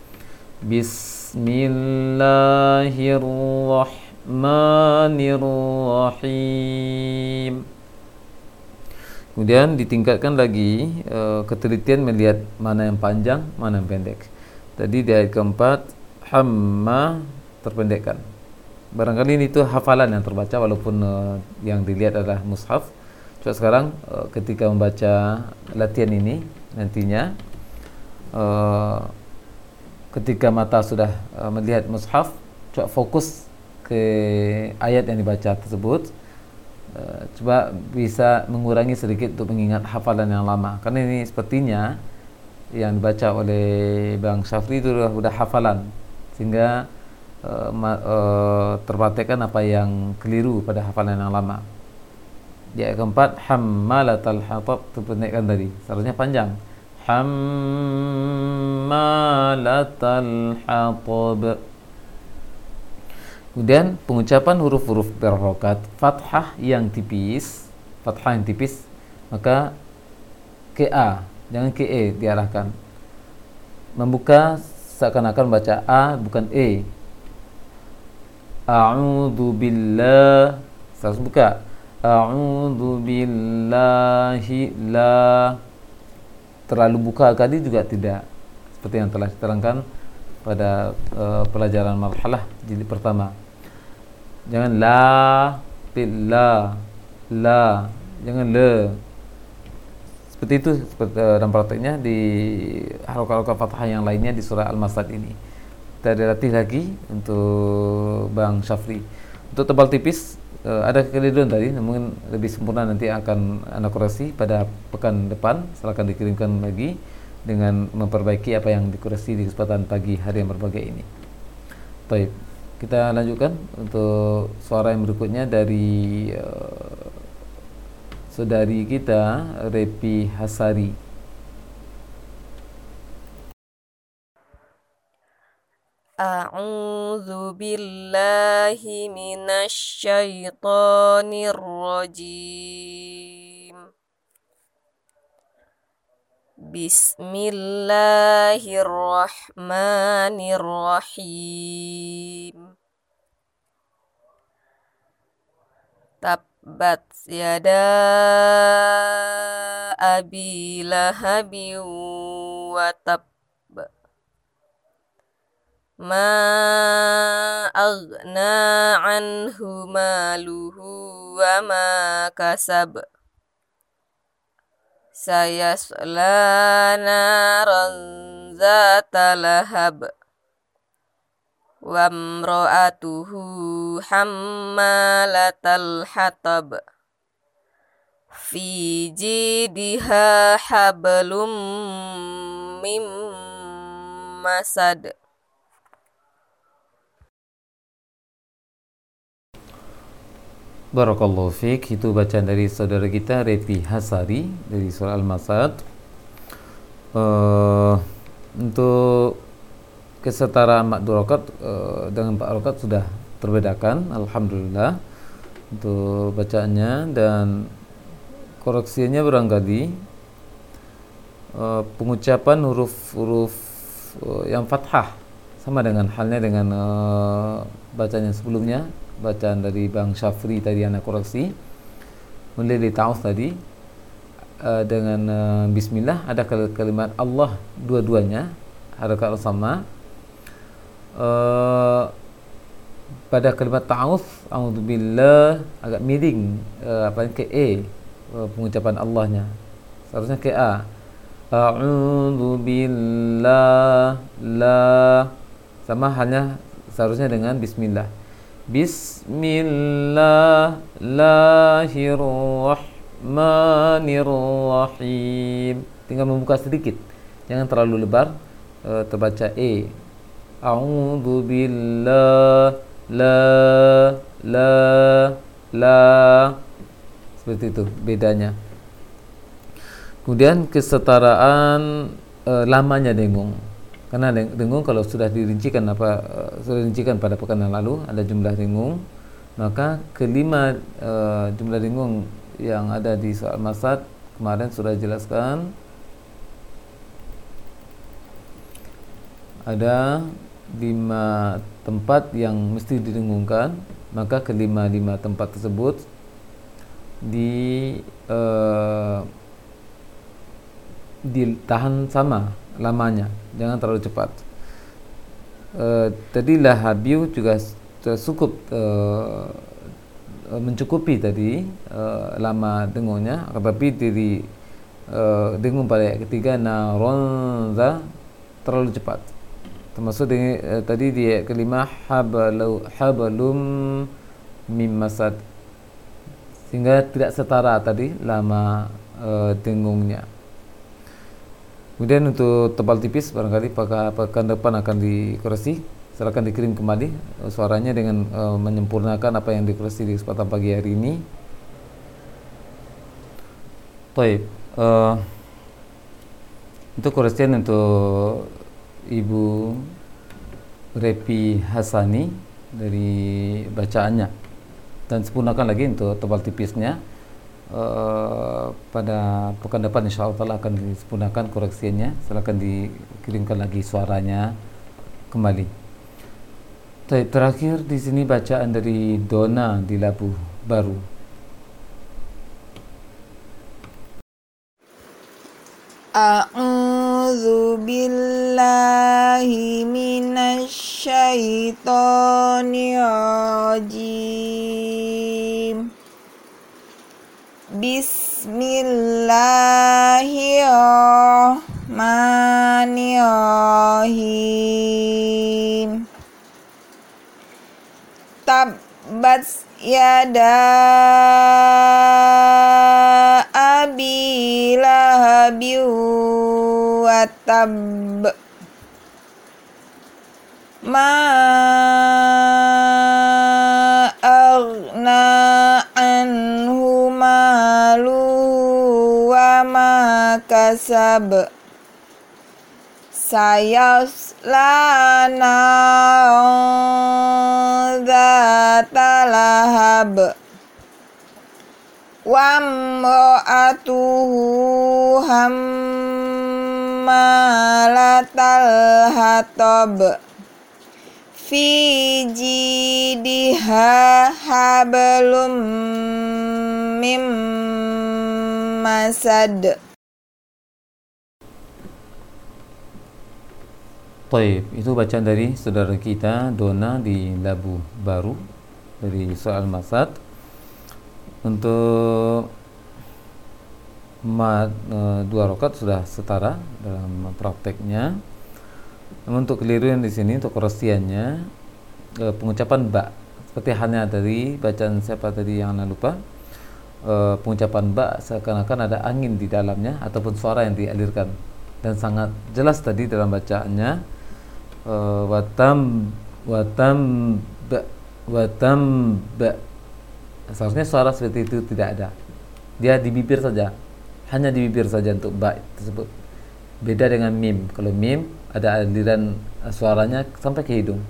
Bismillahirrahmanirrahim. Kemudian ditingkatkan lagi uh, ketelitian melihat mana yang panjang, mana yang pendek. Tadi di ayat keempat, hamma terpendekkan. Barangkali ini itu hafalan yang terbaca walaupun uh, yang dilihat adalah mushaf. Coba sekarang uh, ketika membaca latihan ini nantinya uh, ketika mata sudah uh, melihat mushaf, coba fokus ke ayat yang dibaca tersebut. Uh, coba bisa mengurangi sedikit untuk mengingat hafalan yang lama, karena ini sepertinya yang dibaca oleh Bang Syafri itu sudah, sudah hafalan, sehingga Uh, uh, terpraktekkan apa yang keliru pada hafalan yang lama. Di ayat keempat, hammalatal hatab, terpendekkan tadi, seharusnya panjang. Hammalatal hatab. Kemudian pengucapan huruf-huruf berharokat fathah yang tipis, fathah yang tipis, maka ke A, jangan ke E diarahkan. Membuka seakan-akan baca A bukan E. A'udzu billah, harus buka. A'udzu billahi, la. Terlalu buka tadi juga tidak, seperti yang telah diterangkan pada uh, pelajaran marhalah jilid pertama. Jangan la, la, la, jangan le. Seperti itu seperti, uh, dalam prakteknya di harokat-harokat fathah yang lainnya di surah Al-Masad ini. Kita dilatih lagi untuk Bang Syafri. Untuk tebal tipis uh, ada kekeliruan tadi, namun lebih sempurna nanti akan anda koreksi pada pekan depan. Silakan dikirimkan lagi dengan memperbaiki apa yang dikoreksi di kesempatan pagi hari yang berbahagia ini. Baik. Kita lanjutkan untuk suara yang berikutnya dari uh, saudari kita Repi Hasari. A'udzu billahi minasy syaithanir rajim. Bismillahirrahmanirrahim. Tabbat yada abi lahabin wa tab. Ma aghna anhu maluhu wa ma kasab. Sayasla naran zata lahab. Wa imra'atuhu hammalatal hatab. Fi jidiha hablum mim masad. Barakallahu fiik. Itu bacaan dari saudara kita Repi Hasari dari surah Al-Masad. Uh, untuk kesetaraan mak dua rakaat uh, dengan empat rakaat sudah terbedakan, alhamdulillah, untuk bacaannya. Dan koreksinya barangkali uh, pengucapan huruf-huruf uh, yang fathah sama dengan halnya dengan uh, bacaan yang sebelumnya, bacaan dari Bang Syafri tadi anak koreksi mulai dari ta'awudz tadi uh, dengan uh, bismillah, ada kalimat Allah dua-duanya harakat sama. Uh, pada kalimat ta'awudz a'udzubillah agak miring, uh, apa ke e uh, pengucapan Allahnya, seharusnya ke a. A'udzubillah la, sama halnya seharusnya dengan bismillah. Bismillahirrahmanirrahim. Tinggal membuka sedikit, jangan terlalu lebar, e, terbaca e. A'udzu billah la la la, seperti itu bedanya. Kemudian kesetaraan e, lamanya dengung. Karena dengung kalau sudah dirincikan apa uh, sudah dirincikan pada pekan yang lalu ada jumlah dengung, maka kelima uh, jumlah dengung yang ada di soal Masad kemarin sudah dijelaskan. Ada lima tempat yang mesti didengungkan, maka kelima lima tempat tersebut di uh, ditahan sama lamanya, jangan terlalu cepat. Uh, tadi lahabiu juga cukup uh, mencukupi tadi uh, lama dengungnya, tetapi diri uh, dengung pada ayat ketiga naronza terlalu cepat. Termasuk dengan, uh, tadi di ayat kelima habalu habalum mim masad, sehingga tidak setara tadi lama uh, dengungnya. Kemudian untuk tebal tipis barangkali pekan depan akan dikoreksi. Silakan dikirim kembali uh, suaranya dengan uh, menyempurnakan apa yang dikoreksi di kesempatan pagi hari ini. Baik, uh, untuk koreksian untuk Ibu Repi Hasani dari bacaannya, dan sempurnakan lagi untuk tebal tipisnya. Uh, pada pekan depan insyaallah akan disempurnakan koreksinya. Silakan dikirimkan lagi suaranya kembali. Baik, terakhir di sini bacaan dari Dona di Labuh Baru. A'udzu billahi minasy syaithanir rajim. Bismillahirrahmanirrahim. Tabbat yada abi lahabin wa tab. Ma hasab sayasla naran dzata lahab wa imra'atuhu hammalatal hatab fi jidiha hablum mim masad. Taib, itu bacaan dari saudara kita Dona di Labu Baru dari soal Masad. Untuk mat, e, dua rakaat sudah setara dalam prakteknya. Namun untuk keliru yang di sini untuk korosiannya e, pengucapan ba seperti halnya dari bacaan siapa tadi yang anda lupa, e, pengucapan ba seakan-akan ada angin di dalamnya ataupun suara yang dialirkan, dan sangat jelas tadi dalam bacaannya. Uh, watam watam ba watam ba seharusnya suara seperti itu tidak ada, dia di bibir saja, hanya di bibir saja untuk ba tersebut. Beda dengan mim, kalau mim ada aliran suaranya sampai ke hidung,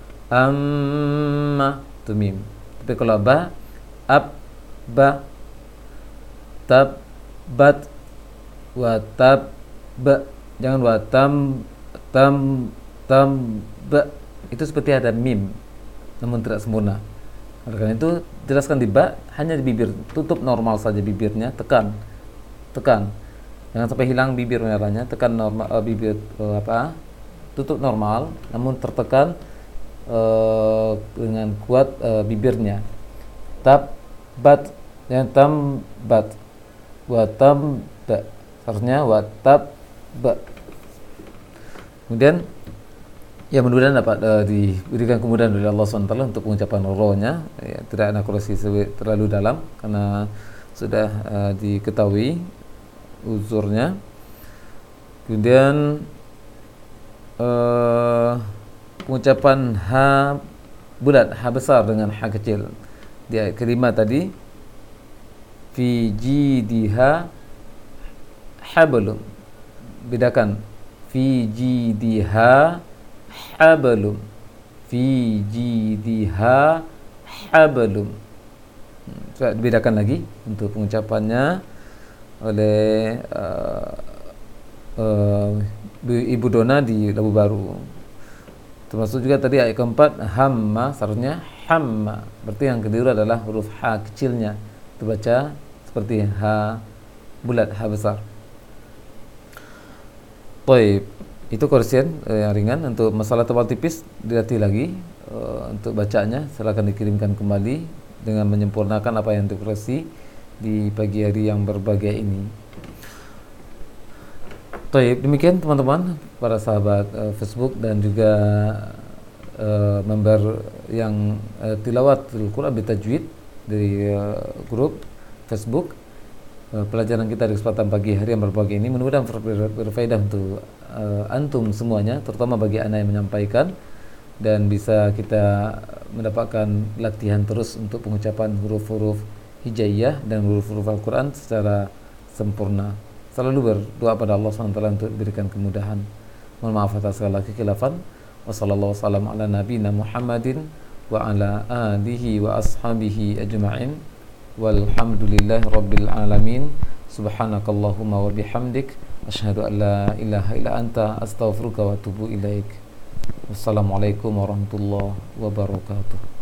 amma itu mim. Tapi kalau ba, ab ba tab bat watab ba, jangan watam tam tam ba, itu seperti ada mim namun tidak sempurna. Oleh karena itu jelaskan di ba hanya di bibir, tutup normal saja bibirnya, tekan tekan jangan sampai hilang bibir merahnya, tekan normal uh, bibir uh, apa tutup normal namun tertekan uh, dengan kuat uh, bibirnya. Tab bat yang tam bat wa tam ba, seharusnya wa tab ba. Kemudian ya mudah-mudahan dapat uh, diberikan kemudahan oleh Allah subhanahu wa taala untuk pengucapan rohnya, ya, tidak ada koreksi terlalu dalam karena sudah uh, diketahui uzurnya. Kemudian uh, pengucapan ha bulat, ha besar dengan ha kecil. Dia kelima tadi fi jidiha hablum, bedakan fi jidiha hablum, fi jidiha hablum. Coba dibedakan lagi untuk pengucapannya oleh uh, uh, Ibu Dona di Labu Baru. Termasuk juga tadi ayat keempat hamma, seharusnya hamma. Berarti yang keliru adalah huruf ha kecilnya, dibaca seperti ha bulat, ha besar. Baik, itu koresian eh, yang ringan. Untuk masalah tebal tipis dilatih lagi eh, untuk bacanya, silakan dikirimkan kembali dengan menyempurnakan apa yang dikoreksi di pagi hari yang berbahagia ini. Baik, demikian teman-teman para sahabat eh, Facebook dan juga eh, member yang eh, tilawatul Quran bitajwid dari eh, grup Facebook. Pelajaran kita di kesempatan pagi hari yang berbahagia ini mudah-mudahan ber- berfaedah untuk uh, antum semuanya, terutama bagi anak yang menyampaikan, dan bisa kita mendapatkan latihan terus untuk pengucapan huruf-huruf hijaiyah dan huruf-huruf Al-Quran secara sempurna. Selalu berdoa pada Allah subhanahu wa taala untuk diberikan kemudahan. Mohon maaf atas segala kekhilafan. Wassallallahu wasallam ala nabiyina Muhammadin wa ala alihi wa ashabihi ajma'in. Walhamdulillahi rabbil alamin. Subhanakallahumma wa bihamdik asyhadu an la ilaha illa anta astaghfiruka wa atubu ilaik. Wassalamualaikum warahmatullahi wabarakatuh.